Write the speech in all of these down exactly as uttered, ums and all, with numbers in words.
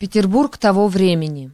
Петербург того времени.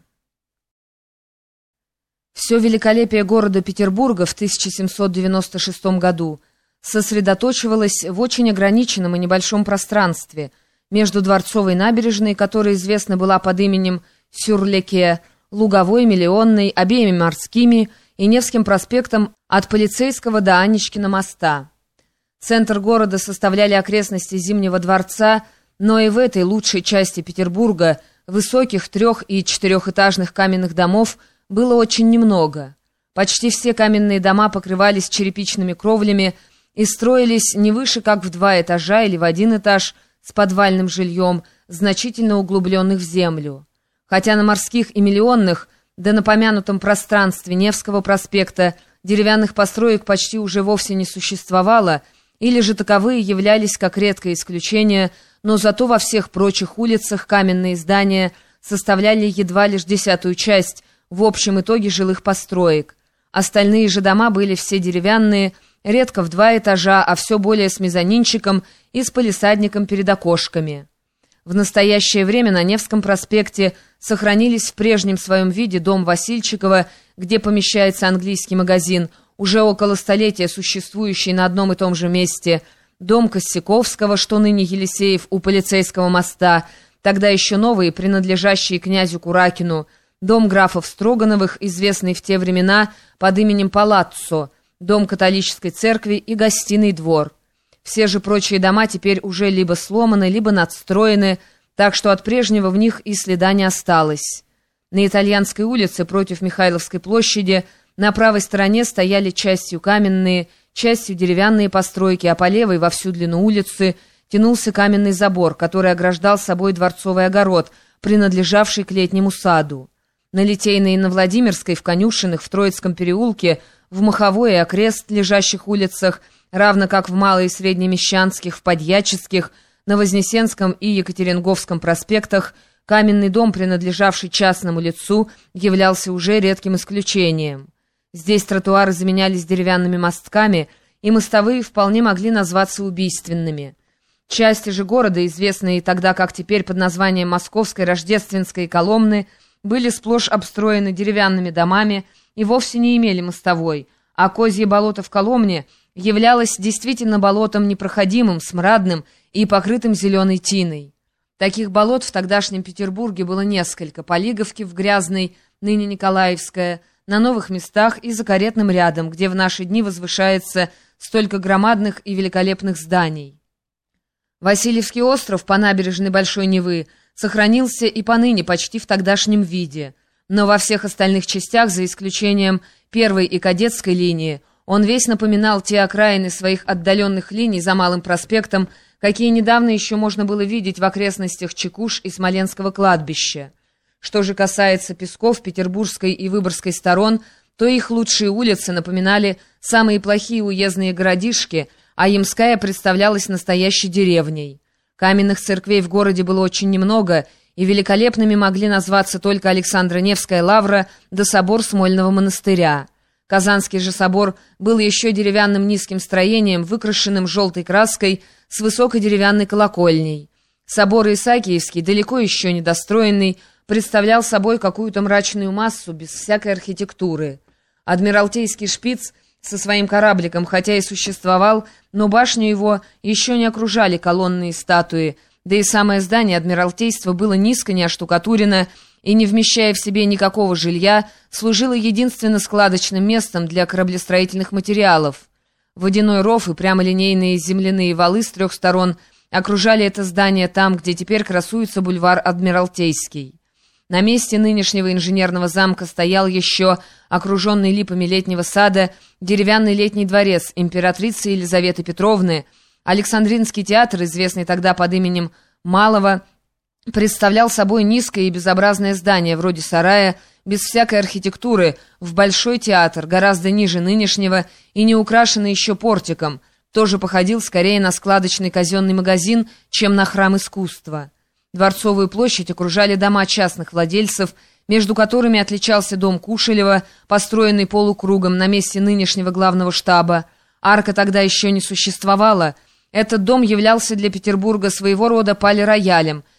Все великолепие города Петербурга в тысяча семьсот девяносто шестом году сосредоточивалось в очень ограниченном и небольшом пространстве между Дворцовой набережной, которая известна была под именем Сюр-Леке, Луговой, Миллионной, обеими морскими и Невским проспектом от Полицейского до Анечкина моста. Центр города составляли окрестности Зимнего дворца, но и в этой лучшей части Петербурга высоких трех- и четырехэтажных каменных домов было очень немного. Почти все каменные дома покрывались черепичными кровлями и строились не выше, как в два этажа или в один этаж с подвальным жильем, значительно углубленных в землю. Хотя на морских и Миллионных, да на помянутом пространстве Невского проспекта деревянных построек почти уже вовсе не существовало, или же таковые являлись как редкое исключение, но зато во всех прочих улицах каменные здания составляли едва лишь десятую часть в общем итоге жилых построек. Остальные же дома были все деревянные, редко в два этажа, а все более с мезонинчиком и с палисадником перед окошками. В настоящее время на Невском проспекте сохранились в прежнем своем виде дом Васильчикова, где помещается английский магазин, уже около столетия существующий на одном и том же месте, дом Костяковского, что ныне Елисеев у Полицейского моста, тогда еще новые, принадлежащие князю Куракину, дом графов Строгановых, известный в те времена под именем Палаццо, дом католической церкви и гостиный двор. Все же прочие дома теперь уже либо сломаны, либо надстроены, так что от прежнего в них и следа не осталось. На Итальянской улице против Михайловской площади на правой стороне стояли частью каменные, частью деревянные постройки, а по левой во всю длину улицы тянулся каменный забор, который ограждал собой дворцовый огород, принадлежавший к летнему саду. На Литейной и на Владимирской, в Конюшенных, в Троицком переулке, в Маховой и окрест лежащих улицах, равно как в Мало- и Среднемещанских, в Подьяческих, на Вознесенском и Екатеринговском проспектах, каменный дом, принадлежавший частному лицу, являлся уже редким исключением. Здесь тротуары заменялись деревянными мостками, и мостовые вполне могли назваться убийственными. Части же города, известные тогда как теперь под названием Московской, Рождественской и Коломны, были сплошь обстроены деревянными домами и вовсе не имели мостовой, а Козье болото в Коломне являлось действительно болотом непроходимым, смрадным и покрытым зеленой тиной. Таких болот в тогдашнем Петербурге было несколько: по Лиговке в Грязной, ныне Николаевская, на новых местах и за Каретным рядом, где в наши дни возвышается столько громадных и великолепных зданий. Васильевский остров по набережной Большой Невы сохранился и поныне почти в тогдашнем виде, но во всех остальных частях, за исключением первой и кадетской линии, он весь напоминал те окраины своих отдаленных линий за Малым проспектом, какие недавно еще можно было видеть в окрестностях Чекуш и Смоленского кладбища. Что же касается Песков, Петербургской и Выборгской сторон, то их лучшие улицы напоминали самые плохие уездные городишки, а Ямская представлялась настоящей деревней. Каменных церквей в городе было очень немного, и великолепными могли назваться только Александро-Невская лавра да собор Смольного монастыря. Казанский же собор был еще деревянным низким строением, выкрашенным желтой краской с высокой деревянной колокольней. Собор Исаакиевский, далеко еще недостроенный, представлял собой какую-то мрачную массу без всякой архитектуры. Адмиралтейский шпиц со своим корабликом, хотя и существовал, но башню его еще не окружали колонны и статуи, да и самое здание Адмиралтейства было низко, не оштукатурено и, не вмещая в себе никакого жилья, служило единственно складочным местом для кораблестроительных материалов. Водяной ров и прямолинейные земляные валы с трех сторон окружали это здание там, где теперь красуется бульвар Адмиралтейский. На месте нынешнего инженерного замка стоял еще, окруженный липами летнего сада, деревянный летний дворец императрицы Елизаветы Петровны. Александринский театр, известный тогда под именем Малого, представлял собой низкое и безобразное здание, вроде сарая, без всякой архитектуры, в большой театр, гораздо ниже нынешнего и не украшенный еще портиком, тоже походил скорее на складочный казенный магазин, чем на храм искусства. Дворцовую площадь окружали дома частных владельцев, между которыми отличался дом Кушелева, построенный полукругом на месте нынешнего главного штаба. Арка тогда еще не существовала. Этот дом являлся для Петербурга своего рода пале-роялем,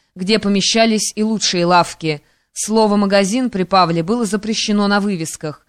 где помещались и лучшие лавки. Слово «магазин» при Павле было запрещено на вывесках.